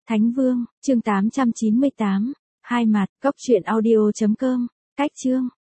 Thánh Vương, chương 898. Hai mặt, góc truyện audio.com. Cách chương.